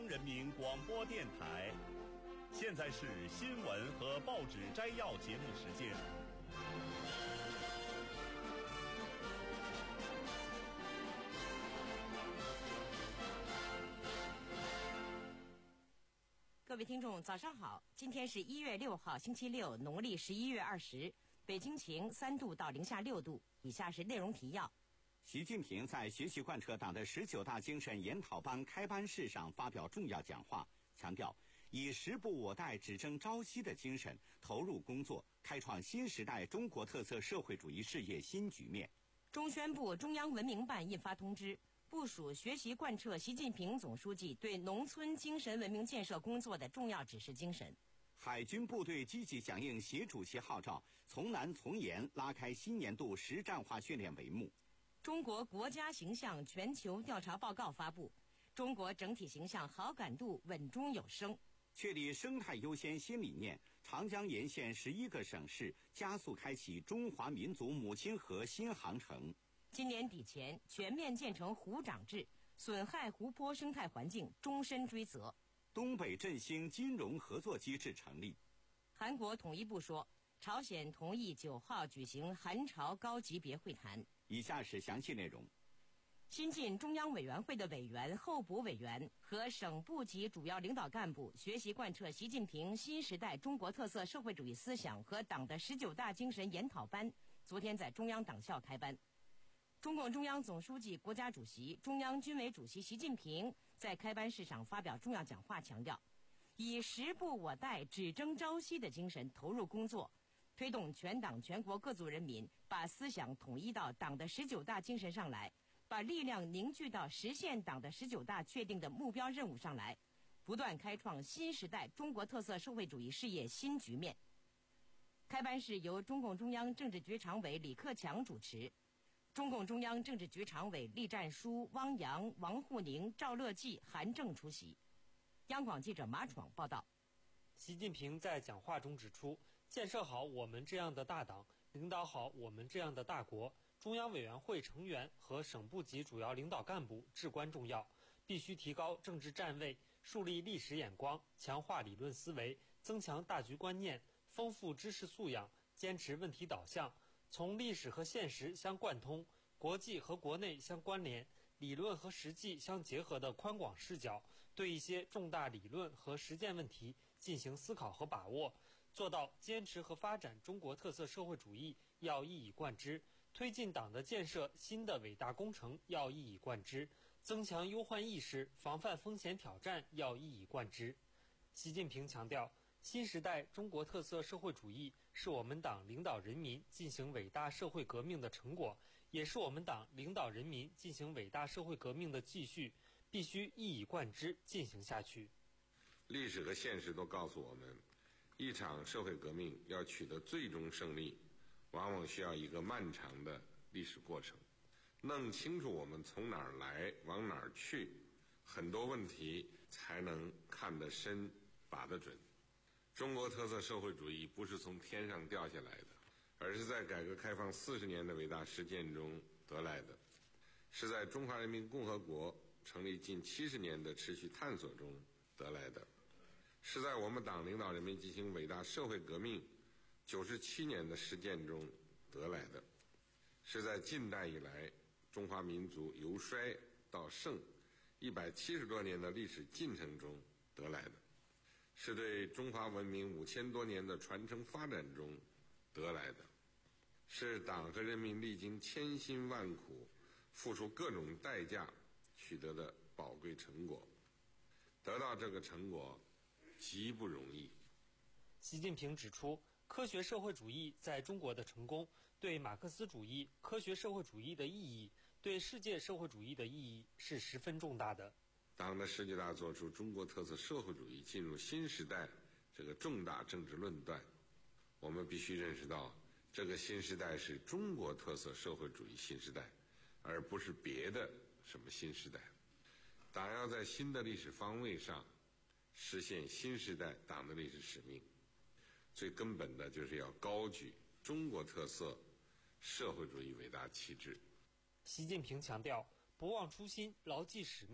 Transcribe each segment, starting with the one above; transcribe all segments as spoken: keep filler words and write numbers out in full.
央人民广播电台。现在是新闻和报纸摘要节目时间。 各位听众早上好，今天是一月六号星期六，农历十一月二十，北京晴三度到零下六度。以下是内容提要。 习近平在学习贯彻党的十九大精神研讨班开班式上发表重要讲话，强调以时不我待只争朝夕的精神投入工作，开创新时代中国特色社会主义事业新局面。 中宣部中央文明办印发通知，部署学习贯彻习近平总书记对农村精神文明建设工作的重要指示精神。 海军部队积极响应习主席号召，从难从严拉开新年度实战化训练帷幕。 中国国家形象全球调查报告发布，中国整体形象好感度稳中有升。 确立生态优先新理念，长江沿线十一个省市加速开启中华民族母亲河新航程。 今年底前全面建成湖长制，损害湖泊生态环境终身追责。 东北振兴金融合作机制成立。 韩国统一部说，朝鲜同意九号举行韩朝高级别会谈。 以下是详细内容。 新进中央委员会的委员、候补委员和省部级主要领导干部学习贯彻习近平新时代中国特色社会主义思想和党的十九大精神研讨班昨天在中央党校开班。中共中央总书记、国家主席、中央军委主席习近平在开班式上发表重要讲话，强调以时不我待只争朝夕的精神投入工作，推动全党全国各族人民把思想统一到党的十九大精神上来，把力量凝聚到实现党的十九大确定的目标任务上来，不断开创新时代中国特色社会主义事业新局面。开班式由中共中央政治局常委李克强主持，中共中央政治局常委栗战书、汪洋、王沪宁、赵乐际、韩正出席。央广记者马闯报道。 习近平在讲话中指出，建设好我们这样的大党，领导好我们这样的大国，中央委员会成员和省部级主要领导干部至关重要，必须提高政治站位，树立历史眼光，强化理论思维，增强大局观念，丰富知识素养，坚持问题导向，从历史和现实相贯通，国际和国内相关联，理论和实际相结合的宽广视角，对一些重大理论和实践问题进行思考和把握，做到坚持和发展中国特色社会主义要一以贯之，推进党的建设新的伟大工程要一以贯之，增强忧患意识，防范风险挑战要一以贯之。习近平强调，新时代中国特色社会主义是我们党领导人民进行伟大社会革命的成果，也是我们党领导人民进行伟大社会革命的继续，必须一以贯之进行下去。 历史和现实都告诉我们，一场社会革命要取得最终胜利，往往需要一个漫长的历史过程。弄清楚我们从哪儿来，往哪儿去，很多问题才能看得深，把得准。中国特色社会主义不是从天上掉下来的，而是在改革开放四十年的伟大实践中得来的，是在中华人民共和国成立近七十年的持续探索中得来的，是在我们党领导人民进行伟大社会革命九十七年的实践中得来的，是在近代以来中华民族由衰到盛一百七十多年的历史进程中得来的，是对中华文明五千多年的传承发展中得来的，是党和人民历经千辛万苦，付出各种代价取得的宝贵成果。得到这个成果极不容易。 习近平指出，科学社会主义在中国的成功，对马克思主义、科学社会主义的意义，对世界社会主义的意义是十分重大的。 党的十九大作出中国特色社会主义进入新时代这个重大政治论断，我们必须认识到，这个新时代是中国特色社会主义新时代，而不是别的什么新时代。党要在新的历史方位上实现新时代党的历史使命，最根本的就是要高举中国特色社会主义伟大旗帜。 习近平强调，不忘初心，牢记使命，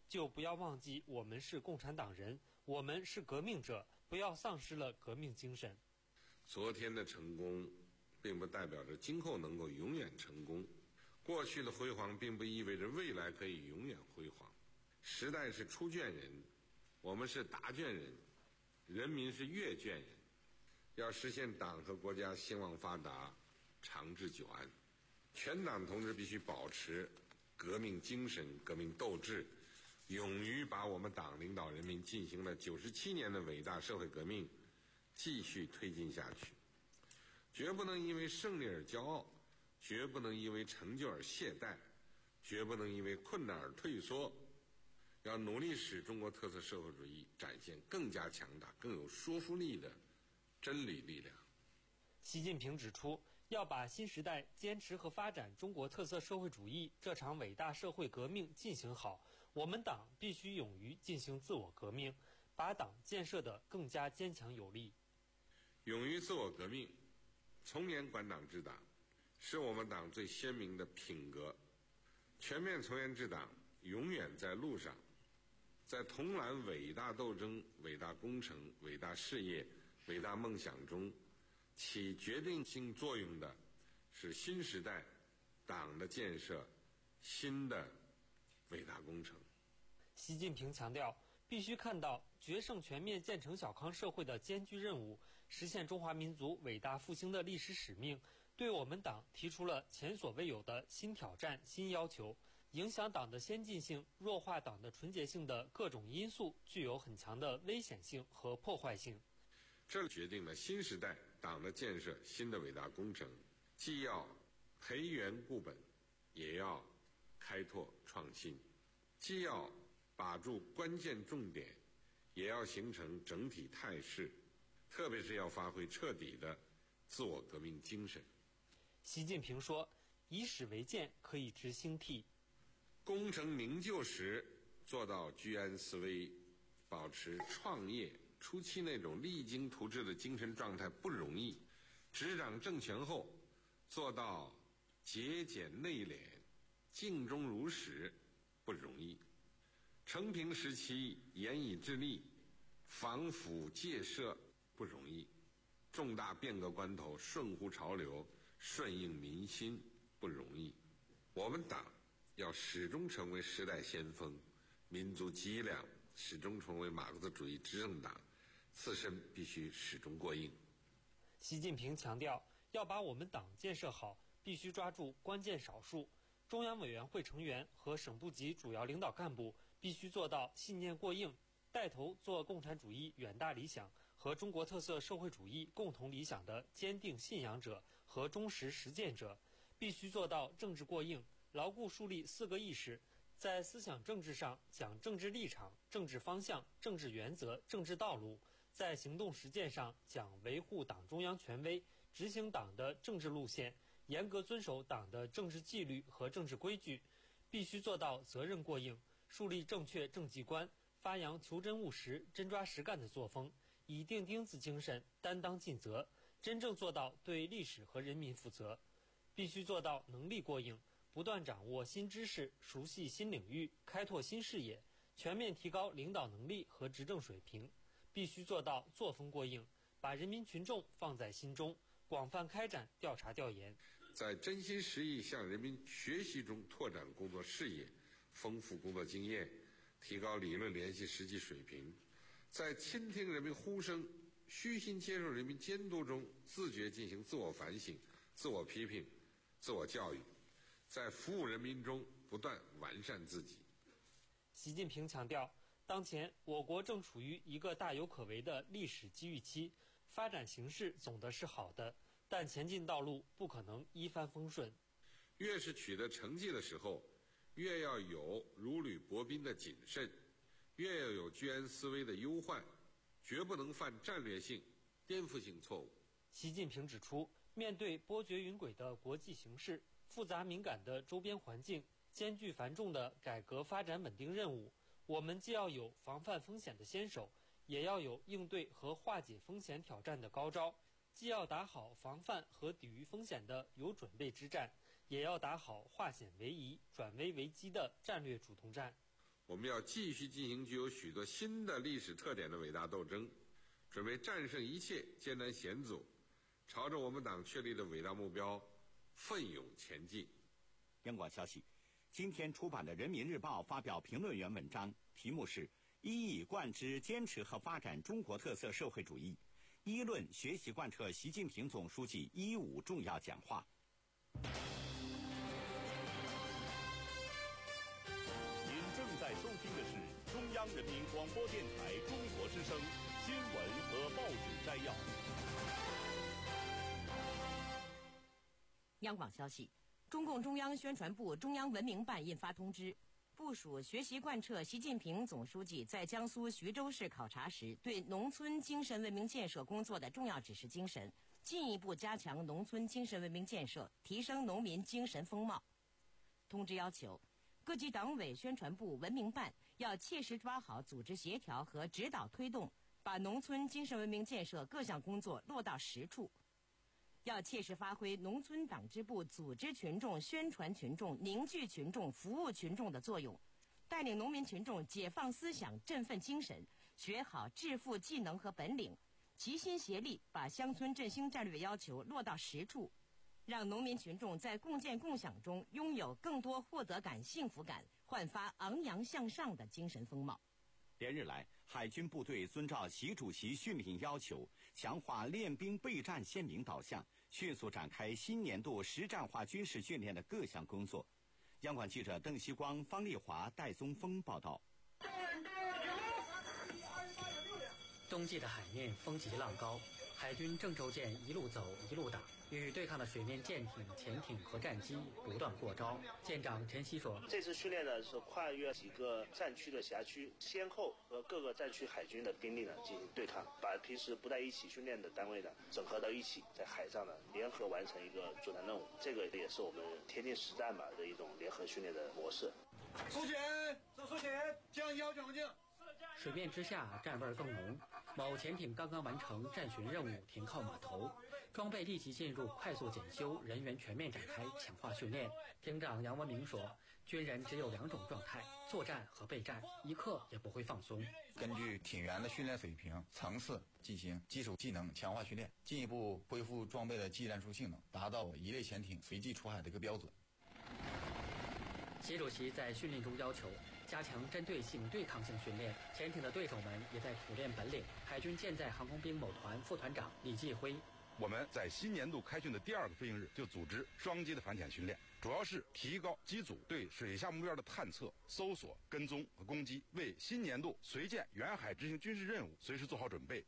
就不要忘记我们是共产党人，我们是革命者，不要丧失了革命精神。 昨天的成功并不代表着今后能够永远成功，过去的辉煌并不意味着未来可以永远辉煌。时代是出卷人，我们是答卷人，人民是阅卷人。要实现党和国家兴旺发达、长治久安，全党同志必须保持革命精神、革命斗志，勇于把我们党领导人民进行了九十七年的伟大社会革命继续推进下去，绝不能因为胜利而骄傲，绝不能因为成就而懈怠，绝不能因为困难而退缩。要努力使中国特色社会主义展现更加强大、更有说服力的真理力量。 习近平指出，要把新时代坚持和发展中国特色社会主义这场伟大社会革命进行好，我们党必须勇于进行自我革命，把党建设得更加坚强有力。 勇于自我革命，从严管党治党，是我们党最鲜明的品格。全面从严治党永远在路上，在同揽伟大斗争、伟大工程、伟大事业、伟大梦想中，起决定性作用的是新时代党的建设，新的伟大工程。 习近平强调，必须看到决胜全面建成小康社会的艰巨任务，实现中华民族伟大复兴的历史使命，对我们党提出了前所未有的新挑战、新要求。影响党的先进性、弱化党的纯洁性的各种因素具有很强的危险性和破坏性。 这决定了新时代党的建设新的伟大工程，既要培元固本，也要开拓创新，既要把住关键重点，也要形成整体态势，特别是要发挥彻底的自我革命精神。 习近平说，以史为鉴，可以知兴替。 功成名就时做到居安思危，保持创业初期那种励精图治的精神状态不容易，执掌政权后做到节俭内敛、静中如始不容易，承平时期严以治吏、防腐戒涉不容易，重大变革关头顺乎潮流、顺应民心不容易。我们党要始终成为时代先锋、民族脊梁，始终成为马克思主义执政党，自身必须始终过硬。 习近平强调，要把我们党建设好，必须抓住关键少数。中央委员会成员和省部级主要领导干部必须做到信念过硬，带头做共产主义远大理想和中国特色社会主义共同理想的坚定信仰者和忠实实践者，必须做到政治过硬，牢固树立四个意识，在思想政治上讲政治立场、政治方向、政治原则、政治道路，在行动实践上讲维护党中央权威，执行党的政治路线，严格遵守党的政治纪律和政治规矩，必须做到责任过硬，树立正确政绩观，发扬求真务实、真抓实干的作风，以钉钉子精神担当尽责，真正做到对历史和人民负责。必须做到能力过硬，不断掌握新知识，熟悉新领域，开拓新视野，全面提高领导能力和执政水平。必须做到作风过硬，把人民群众放在心中，广泛开展调查调研， 在真心实意向人民学习中拓展工作视野，丰富工作经验，提高理论联系实际水平，在倾听人民呼声、虚心接受人民监督中自觉进行自我反省、自我批评、自我教育，在服务人民中不断完善自己。 习近平强调，当前我国正处于一个大有可为的历史机遇期，发展形势总的是好的，但前进道路不可能一帆风顺。 越是取得成绩的时候，越要有如履薄冰的谨慎，越要有居安思危的忧患，绝不能犯战略性、颠覆性错误。 习近平指出，面对波谲云诡的国际形势、复杂敏感的周边环境、艰巨繁重的改革发展稳定任务，我们既要有防范风险的先手，也要有应对和化解风险挑战的高招，既要打好防范和抵御风险的有准备之战，也要打好化险为夷、转危为机的战略主动战。 我们要继续进行具有许多新的历史特点的伟大斗争，准备战胜一切艰难险阻，朝着我们党确立的伟大目标奋勇前进。 央广消息，今天出版的《人民日报》发表评论员文章，题目是“一以贯之坚持和发展中国特色社会主义”，一论学习贯彻习近平总书记“一五”重要讲话。 您正在收听的是中央人民广播电台中国之声新闻和报纸摘要。 央广消息，中共中央宣传部、中央文明办印发通知，部署学习贯彻习近平总书记在江苏徐州市考察时对农村精神文明建设工作的重要指示精神，进一步加强农村精神文明建设，提升农民精神风貌。通知要求，各级党委宣传部、文明办要切实抓好组织协调和指导推动，把农村精神文明建设各项工作落到实处。要切实发挥农村党支部组织群众、宣传群众、凝聚群众、服务群众的作用，带领农民群众解放思想、振奋精神，学好致富技能和本领，齐心协力把乡村振兴战略要求落到实处，让农民群众在共建共享中拥有更多获得感、幸福感，焕发昂扬向上的精神风貌。 连日来，海军部队遵照习主席训令要求，强化练兵备战鲜明导向，迅速展开新年度实战化军事训练的各项工作。央广记者邓锡光、方丽华、戴宗峰报道。 冬季的海面风急浪高，海军郑州舰一路走一路打，与对抗的水面舰艇、潜艇和战机不断过招。舰长陈希说：“ 这次训练呢是跨越几个战区的辖区，先后和各个战区海军的兵力呢进行对抗，把平时不在一起训练的单位呢整合到一起，在海上呢联合完成一个作战任务。这个也是我们贴近实战吧的一种联合训练的模式。” 苏前，郑苏前，将腰讲镜。 水面之下战味更浓，某潜艇刚刚完成战巡任务，停靠码头，装备立即进入快速检修，人员全面展开强化训练。艇长杨文明说，军人只有两种状态，作战和备战，一刻也不会放松。 根据艇员的训练水平层次进行基础技能强化训练，进一步恢复装备的技战术性能，达到一类潜艇随即出海的一个标准。 习主席在训练中要求加强针对性、对抗性训练，潜艇的对手们也在苦练本领。海军舰载航空兵某团副团长李继辉：“ 我们在新年度开训的第二个飞行日就组织双机的反潜训练，主要是提高机组对水下目标的探测、搜索、跟踪和攻击，为新年度随舰远海执行军事任务随时做好准备。”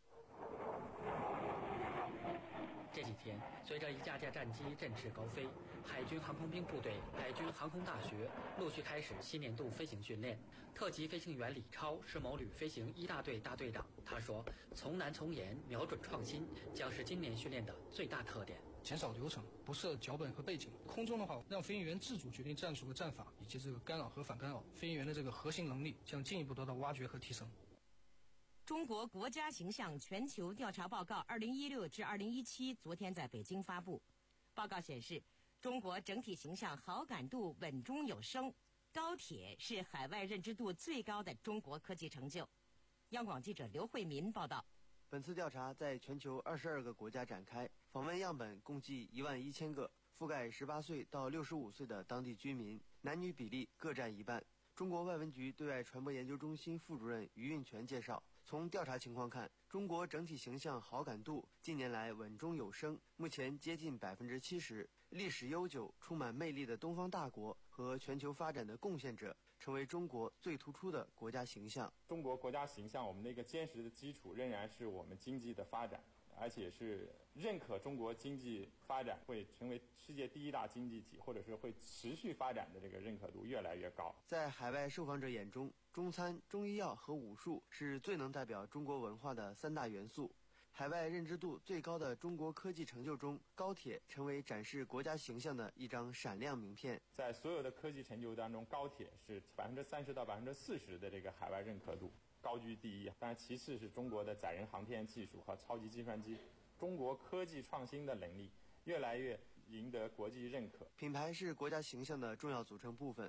这几天，随着一架架战机振翅高飞，海军航空兵部队、海军航空大学陆续开始新年度飞行训练。特级飞行员李超是某旅飞行一大队大队长，他说：“从难从严，瞄准创新，将是今年训练的最大特点。 减少流程，不设脚本和背景。空中的话，让飞行员自主决定战术和战法，以及这个干扰和反干扰，飞行员的这个核心能力将进一步得到挖掘和提升。” 中国国家形象全球调查报告二零一六至二零一七昨天在北京发布。报告显示，中国整体形象好感度稳中有升，高铁是海外认知度最高的中国科技成就。央广记者刘慧民报道。 本次调查在全球二十二个国家展开，访问样本共计一万一千个，覆盖十八岁到六十五岁的当地居民，男女比例各占一半。中国外文局对外传播研究中心副主任于运全介绍，从调查情况看，中国整体形象好感度近年来稳中有升，目前接近百分之七十。历史悠久、充满魅力的东方大国和全球发展的贡献者，成为中国最突出的国家形象。 中国国家形象，我们的一个坚实的基础仍然是我们经济的发展，而且是认可中国经济发展会成为世界第一大经济体，或者是会持续发展的这个认可度越来越高。 在海外受访者眼中，中餐、中医药和武术是最能代表中国文化的三大元素。海外认知度最高的中国科技成就中，高铁成为展示国家形象的一张闪亮名片。 在所有的科技成就当中，高铁是百分之三十到百分之四十的这个海外认可度高居第一。当然，其次是中国的载人航天技术和超级计算机，中国科技创新的能力越来越赢得国际认可。 品牌是国家形象的重要组成部分。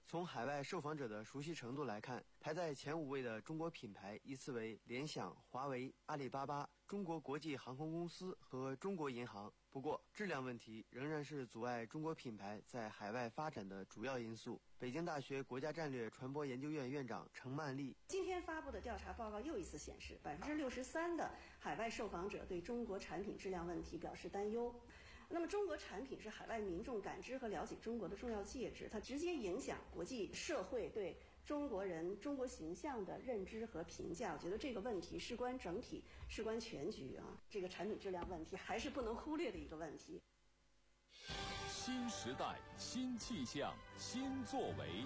从海外受访者的熟悉程度来看，排在前五位的中国品牌依次为联想、华为、阿里巴巴、中国国际航空公司和中国银行。不过，质量问题仍然是阻碍中国品牌在海外发展的主要因素。北京大学国家战略传播研究院院长程曼丽今天发布的调查报告又一次显示，百分之六十三的海外受访者对中国产品质量问题表示担忧。那么，中国产品是海外民众感知和了解中国的重要介质，它直接影响国际社会对中国人、中国形象的认知和评价。我觉得这个问题事关整体，事关全局啊！这个产品质量问题还是不能忽略的一个问题。 新时代、新气象、新作为。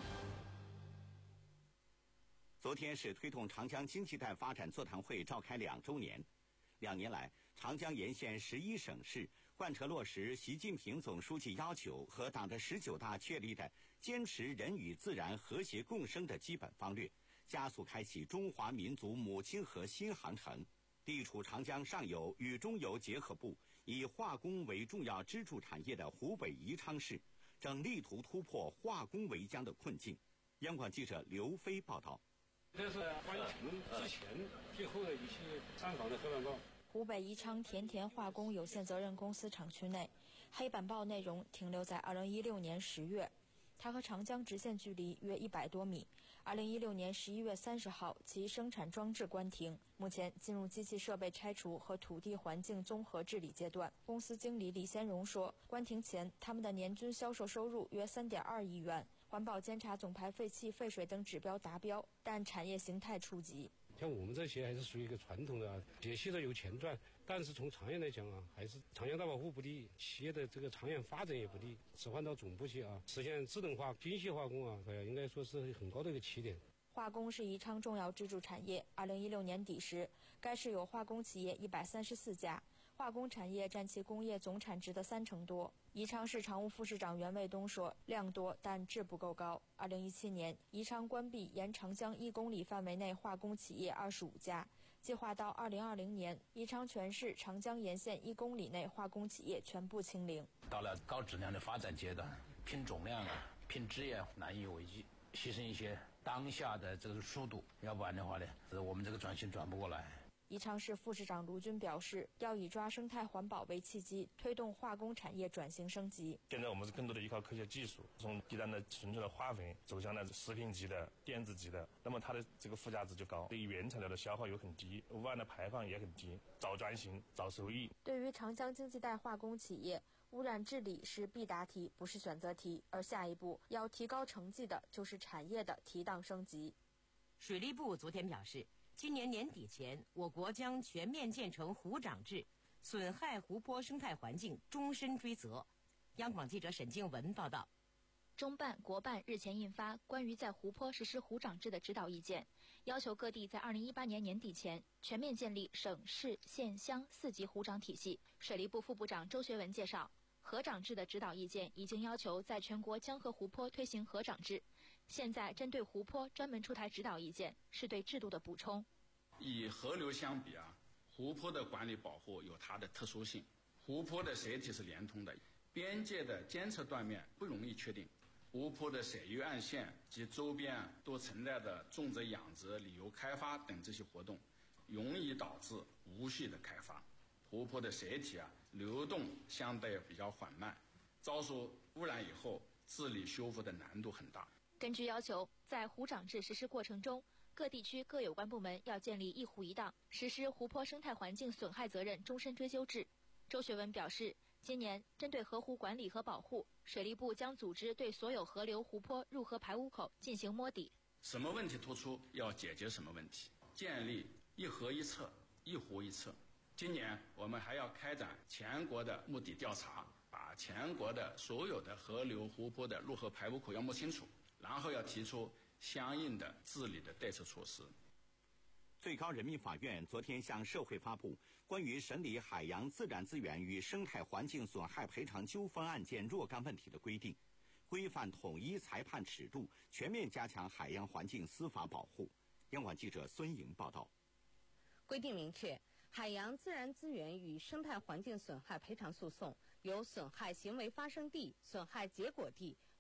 昨天是推动长江经济带发展座谈会召开两周年。两年来，长江沿线十一省市贯彻落实习近平总书记要求和党的十九大确立的坚持人与自然和谐共生的基本方略，加速开启中华民族母亲河新航程。地处长江上游与中游结合部，以化工为重要支柱产业的湖北宜昌市，正力图突破化工为疆的困境。央广记者刘飞报道。 这是关停之前、最后的一些参访的合办报。 湖北宜昌田田化工有限责任公司厂区内，黑板报内容停留在二零一六年十月，它和长江直线距离约一百多米。二零一六年十一月三十号，其生产装置关停，目前进入机器设备拆除和土地环境综合治理阶段。公司经理李先荣说，关停前他们的年均销售收入约三点二亿元，环保监察总排废气、废水等指标达标，但产业形态初级。 像我们这些还是属于一个传统的啊，解析的有钱赚，但是从长远来讲啊，还是长江大保护不利，企业的这个长远发展也不利。置换到总部去啊，实现智能化、精细化工啊，应该说是很高的一个起点。 化工是宜昌重要支柱产业。二零一六年底时，该市有化工企业一百三十四家，化工产业占其工业总产值的三成多。宜昌市常务副市长袁卫东说，量多但质不够高。二零一七年，宜昌关闭沿长江一公里范围内化工企业二十五家，计划到二零二零年，宜昌全市长江沿线一公里内化工企业全部清零。 到了高质量的发展阶段，拼总量啊，拼资源难以为继，牺牲一些当下的这个速度，要不然的话呢，我们这个转型转不过来。 宜昌市副市长卢军表示，要以抓生态环保为契机，推动化工产业转型升级。 现在我们是更多的依靠科学技术，从低单的纯粹的化肥走向了食品级的、电子级的，那么它的这个附加值就高，对于原材料的消耗又很低，污染的排放也很低，早转型、早收益。 对于长江经济带化工企业，污染治理是必答题，不是选择题，而下一步要提高成绩的就是产业的提档升级。 水利部昨天表示，今年年底前，我国将全面建成湖长制，损害湖泊生态环境终身追责。央广记者沈静文报道。 中办、国办日前印发关于在湖泊实施湖长制的指导意见，要求各地在二零一八年年底前全面建立省市县乡四级湖长体系。水利部副部长周学文介绍，河长制的指导意见已经要求在全国江河湖泊推行河长制，现在针对湖泊专门出台指导意见，是对制度的补充。 与河流相比啊，湖泊的管理保护有它的特殊性。湖泊的水体是连通的，边界的监测断面不容易确定。湖泊的水域岸线及周边都存在着种植、养殖、旅游开发等这些活动，容易导致无序的开发。湖泊的水体啊流动相对比较缓慢，遭受污染以后，治理修复的难度很大。 根据要求，在湖长制实施过程中，各地区各有关部门要建立一湖一档，实施湖泊生态环境损害责任终身追究制。周学文表示，今年针对河湖管理和保护，水利部将组织对所有河流、湖泊入河排污口进行摸底。 什么问题突出，要解决什么问题，建立一河一策、一湖一策。今年我们还要开展全国的目的调查，把全国的所有的河流、湖泊的入河排污口要摸清楚，然后要提出相应的治理的对策措施。 最高人民法院昨天向社会发布关于审理海洋自然资源与生态环境损害赔偿纠纷案件若干问题的规定，规范统一裁判尺度，全面加强海洋环境司法保护。央广记者孙莹报道。 规定明确，海洋自然资源与生态环境损害赔偿诉讼由损害行为发生地、损害结果地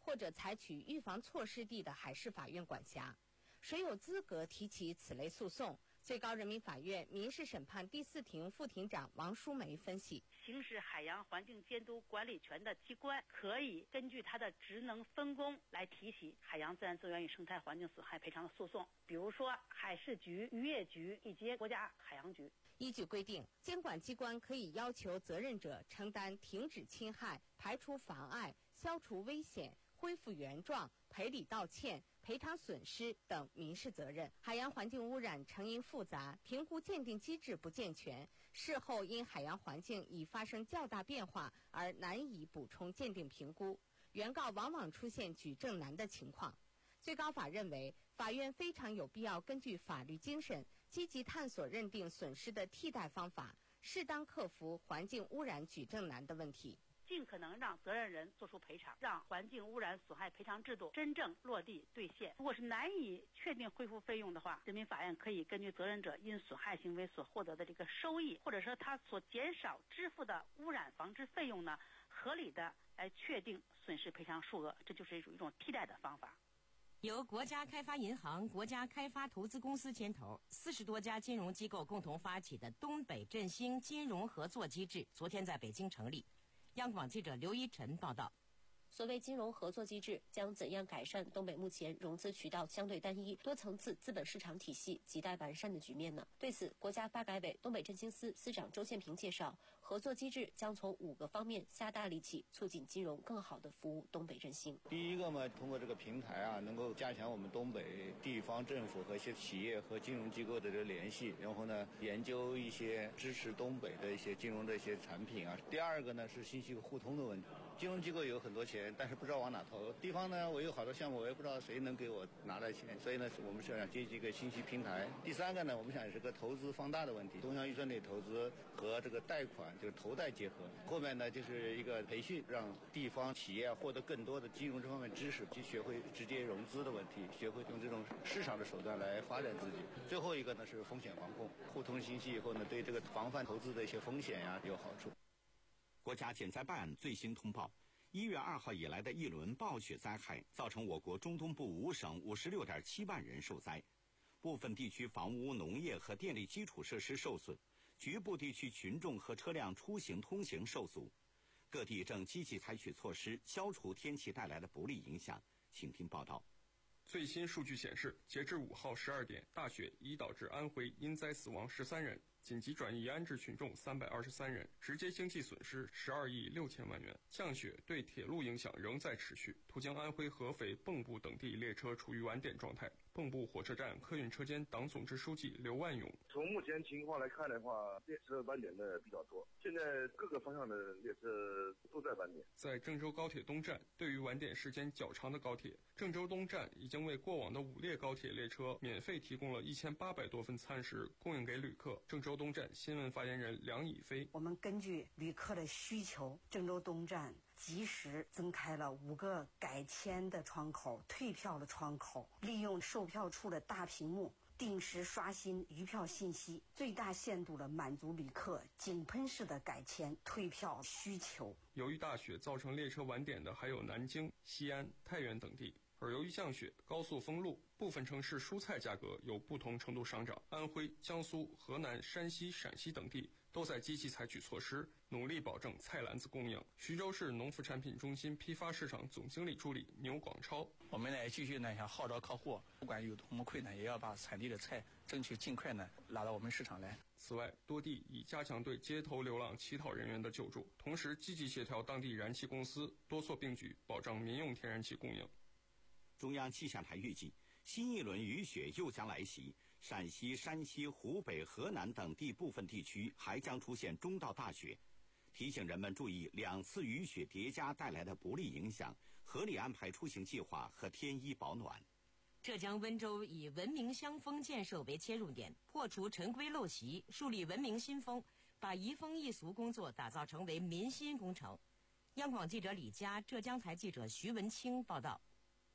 或者采取预防措施地的海事法院管辖。谁有资格提起此类诉讼？最高人民法院民事审判第四庭副庭长王淑梅分析， 行使海洋环境监督管理权的机关可以根据它的职能分工来提起海洋自然资源与生态环境损害赔偿的诉讼，比如说海事局、渔业局以及国家海洋局。 依据规定，监管机关可以要求责任者承担停止侵害、排除妨碍、消除危险、恢复原状、赔礼道歉、赔偿损失等民事责任。海洋环境污染成因复杂，评估鉴定机制不健全，事后因海洋环境已发生较大变化而难以补充鉴定评估，原告往往出现举证难的情况。最高法认为，法院非常有必要根据法律精神，积极探索认定损失的替代方法，适当克服环境污染举证难的问题。 尽可能让责任人做出赔偿，让环境污染损害赔偿制度真正落地兑现。如果是难以确定恢复费用的话，人民法院可以根据责任者因损害行为所获得的这个收益，或者说他所减少支付的污染防治费用呢，合理的来确定损失赔偿数额，这就是一种一种替代的方法。 由国家开发银行、国家开发投资公司牵头，四十多家金融机构共同发起的东北振兴金融合作机制，昨天在北京成立。央广记者刘一晨报道。 所谓金融合作机制将怎样改善东北目前融资渠道相对单一、多层次资本市场体系亟待完善的局面呢？对此，国家发改委东北振兴司司长周宪平介绍，合作机制将从五个方面下大力气，促进金融更好地服务东北振兴。 第一个嘛，通过这个平台啊，能够加强我们东北地方政府和一些企业和金融机构的这个联系，然后呢，研究一些支持东北的一些金融的一些产品啊。第二个呢是信息互通的问题，金融机构有很多钱，但是不知道往哪投。地方呢，我有好多项目，我也不知道谁能给我拿来钱，所以呢，我们是想建立一个信息平台。第三个呢，我们想是个投资放大的问题，中央预算内投资和这个贷款就是投贷结合。后面呢，就是一个培训，让地方企业获得更多的金融这方面知识，去学会直接融资的问题，学会用这种市场的手段来发展自己。最后一个呢是风险防控，互通信息以后呢，对这个防范投资的一些风险呀有好处。 国家减灾办最新通报，一月二号以来的一轮暴雪灾害，造成我国中东部五省五十六点七万人受灾，部分地区房屋、农业和电力基础设施受损，局部地区群众和车辆出行通行受阻。各地正积极采取措施，消除天气带来的不利影响。请听报道。 最新数据显示，截至五号十二点，大雪已导致安徽因灾死亡十三人，紧急转移安置群众三百二十三人，直接经济损失十二亿六千万元。降雪对铁路影响仍在持续，途经安徽合肥、蚌埠等地列车处于晚点状态。蚌埠火车站客运车间党总支书记刘万勇： 从目前情况来看的话，列车晚点的比较多，现在各个方向的列车都在晚点。 在郑州高铁东站，对于晚点时间较长的高铁，郑州东站已经为过往的五列高铁列车免费提供了一千八百多份餐食供应给旅客。郑州东站新闻发言人梁以飞： 我们根据旅客的需求，郑州东站及时增开了五个改签的窗口、退票的窗口，利用售票处的大屏幕定时刷新余票信息，最大限度地满足旅客井喷式的改签、退票需求。 由于大雪造成列车晚点的还有南京、西安、太原等地，而由于降雪、高速封路，部分城市蔬菜价格有不同程度上涨。安徽、江苏、河南、山西、陕西等地都在积极采取措施，努力保证菜篮子供应。徐州市农副产品中心批发市场总经理助理牛广超： 我们呢继续呢想号召客户，不管有多么困难，也要把产地的菜争取尽快呢拉到我们市场来。 此外，多地已加强对街头流浪乞讨人员的救助，同时积极协调当地燃气公司，多措并举，保障民用天然气供应。 中央气象台预计，新一轮雨雪又将来袭，陕西、山西、湖北、河南等地部分地区还将出现中到大雪，提醒人们注意两次雨雪叠加带来的不利影响，合理安排出行计划和添衣保暖。 浙江温州以文明乡风建设为切入点，破除陈规陋习，树立文明新风，把移风易俗工作打造成为民心工程。央广记者李佳，浙江台记者徐文清报道。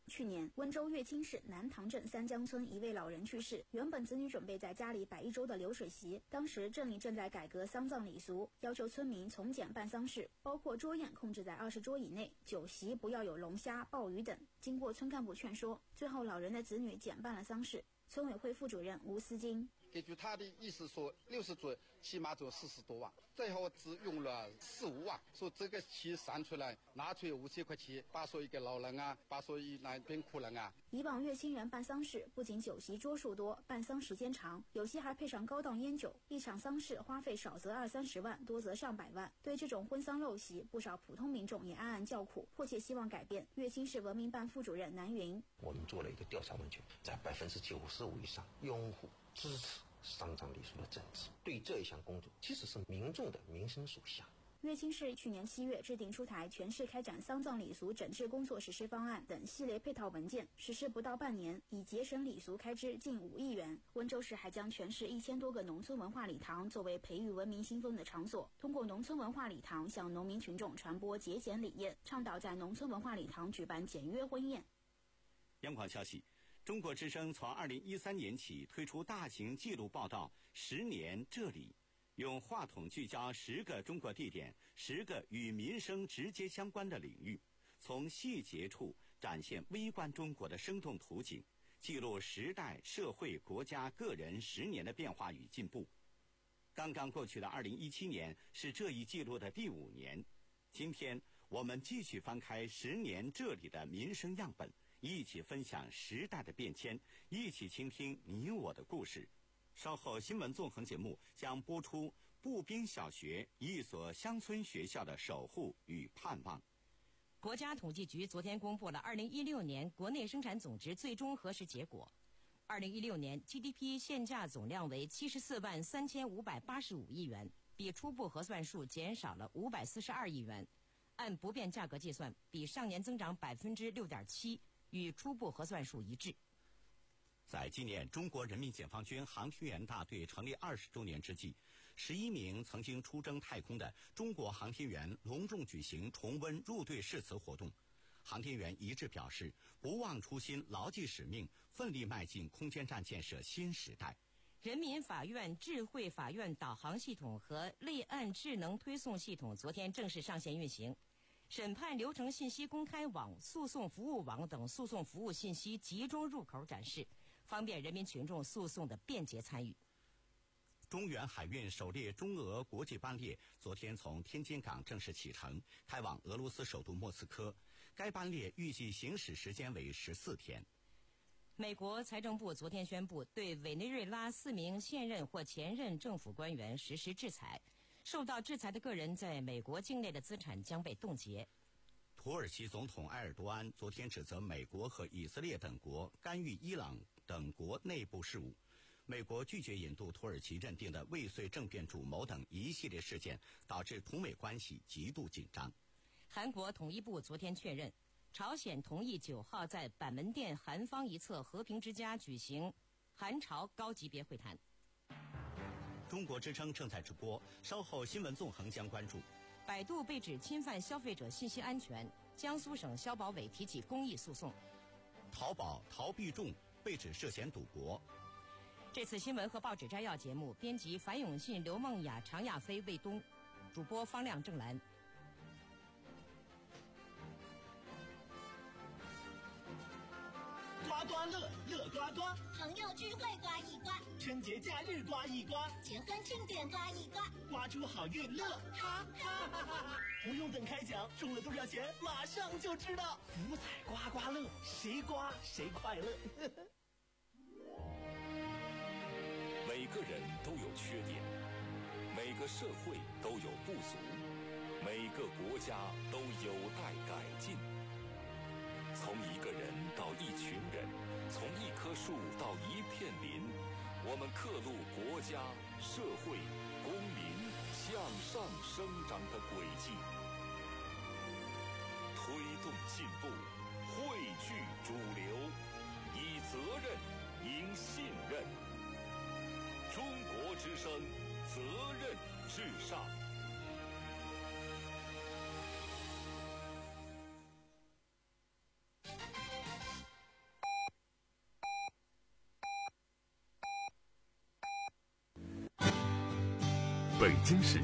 去年，温州乐清市南塘镇三江村一位老人去世，原本子女准备在家里摆一周的流水席，当时镇里正在改革丧葬礼俗，要求村民从简办丧事，包括桌宴控制在二十桌以内，酒席不要有龙虾、鲍鱼等。经过村干部劝说，最后老人的子女简办了丧事。村委会副主任吴思金。 根据他的意思说，六十桌起码就四十多万，最后只用了四五万，说这个钱算出来，拿出五千块钱，把所有一个老人啊，把所有那边苦人啊。 以往乐清人办丧事，不仅酒席桌数多，办丧时间长，有些还配上高档烟酒，一场丧事花费少则二三十万，多则上百万。对这种婚丧陋习，不少普通民众也暗暗叫苦，迫切希望改变。乐清市文明办副主任南云， 我们做了一个调查问卷，在百分之九十五以上拥护支持丧葬礼俗的整治，对这一项工作其实是民众的民生所向。 乐清市去年七月制定出台全市开展丧葬礼俗整治工作实施方案等系列配套文件，实施不到半年，已节省礼俗开支近五亿元。温州市还将全市一千多个农村文化礼堂作为培育文明新风的场所，通过农村文化礼堂向农民群众传播节俭理念，倡导在农村文化礼堂举办简约婚宴。 央广消息，中国之声从二零一三年起推出大型纪录报道《十年这里》，用话筒聚焦十个中国地点，十个与民生直接相关的领域，从细节处展现微观中国的生动图景，记录时代、社会、国家、个人十年的变化与进步。刚刚过去的二零一七年是这一记录的第五年。今天我们继续翻开《十年这里》的民生样本，一起分享时代的变迁，一起倾听你我的故事。稍后新闻纵横节目将播出步兵小学一所乡村学校的守护与盼望。 国家统计局昨天公布了二零一六年国内生产总值最终核实结果。二零一六年 G D P 现价总量为七十四万三千五百八十五亿元，比初步核算数减少了五百四十二亿元。按不变价格计算，比上年增长百分之六点七，与初步核算数一致。 在纪念中国人民解放军航天员大队成立二十周年之际，十一名曾经出征太空的中国航天员隆重举行重温入队誓词活动。航天员一致表示，不忘初心，牢记使命，奋力迈进空间站建设新时代。 人民法院智慧法院导航系统和类案智能推送系统昨天正式上线运行。审判流程信息公开网、诉讼服务网等诉讼服务信息集中入口展示，方便人民群众诉讼的便捷参与。 中原海运首列中俄国际班列昨天从天津港正式启程，开往俄罗斯首都莫斯科。该班列预计行驶时间为十四天。 美国财政部昨天宣布，对委内瑞拉四名现任或前任政府官员实施制裁。受到制裁的个人在美国境内的资产将被冻结。 土耳其总统埃尔多安昨天指责美国和以色列等国干预伊朗等国内部事务。美国拒绝引渡土耳其认定的未遂政变主谋等一系列事件，导致土美关系极度紧张。 韩国统一部昨天确认，朝鲜同意九号在板门店韩方一侧和平之家举行韩朝高级别会谈。 中国之声正在直播，稍后新闻纵横将关注。 百度被指侵犯消费者信息安全，江苏省消保委提起公益诉讼。 淘宝逃避重被指涉嫌赌博。 这次新闻和报纸摘要节目，编辑樊永信、刘梦雅、常亚飞、魏东，主播方亮、郑兰。 刮刮乐，乐刮刮， 朋友聚会刮一刮， 春节假日刮一刮， 结婚庆典刮一刮， 刮出好运乐，哈哈哈哈！不用等开奖，中了多少钱马上就知道。福彩刮刮乐，谁刮谁快乐。 每个人都有缺点，每个社会都有不足，每个国家都有待改进。从一个人到一群人，从一棵树到一片林，我们刻录国家、社会、公民向上生长的轨迹，推动进步，汇聚主流，以责任赢信任。中国之声，责任至上。 北京市